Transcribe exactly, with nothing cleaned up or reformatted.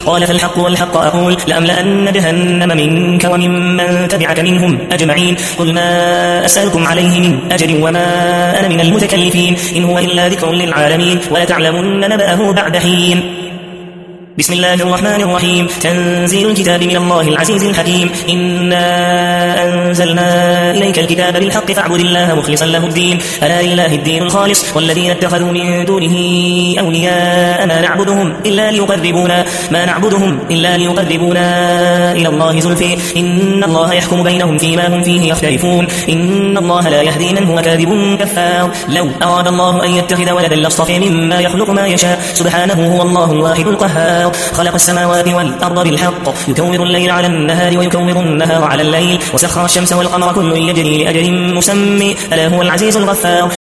قال فالحق والحق أقول لأملأن جهنم منك وممن تبعك منهم أجمعين. قل ما أسألكم عليه من أجر وما أنا من المتكلفين إن هو إلا ذكر للعالمين ولتعلمن نبأه بعد حين. بسم الله الرحمن الرحيم. تنزيل الكتاب من الله العزيز الحكيم. إنا أنزلنا إليك الكتاب بالحق فاعبد الله مخلصا له الدين ألا لله الدين الخالص والذين اتخذوا من دونه أولياء ما نعبدهم إلا ليقربونا ما نعبدهم إلا ليقربونا إلى الله زلفى إن الله يحكم بينهم فيما هم فيه يختلفون إن الله لا يهدي من هو كاذب كفار. لو أراد الله أن يتخذ ولدا لاصطفى مما يخلق ما يشاء سبحانه هو الله الواحد القهار. خلق السماوات والأرض بالحق يكور الليل على النهار ويكور النهار على الليل وسخر الشمس والقمر كل يجري لأجل مسمى ألا هو العزيز الغفار.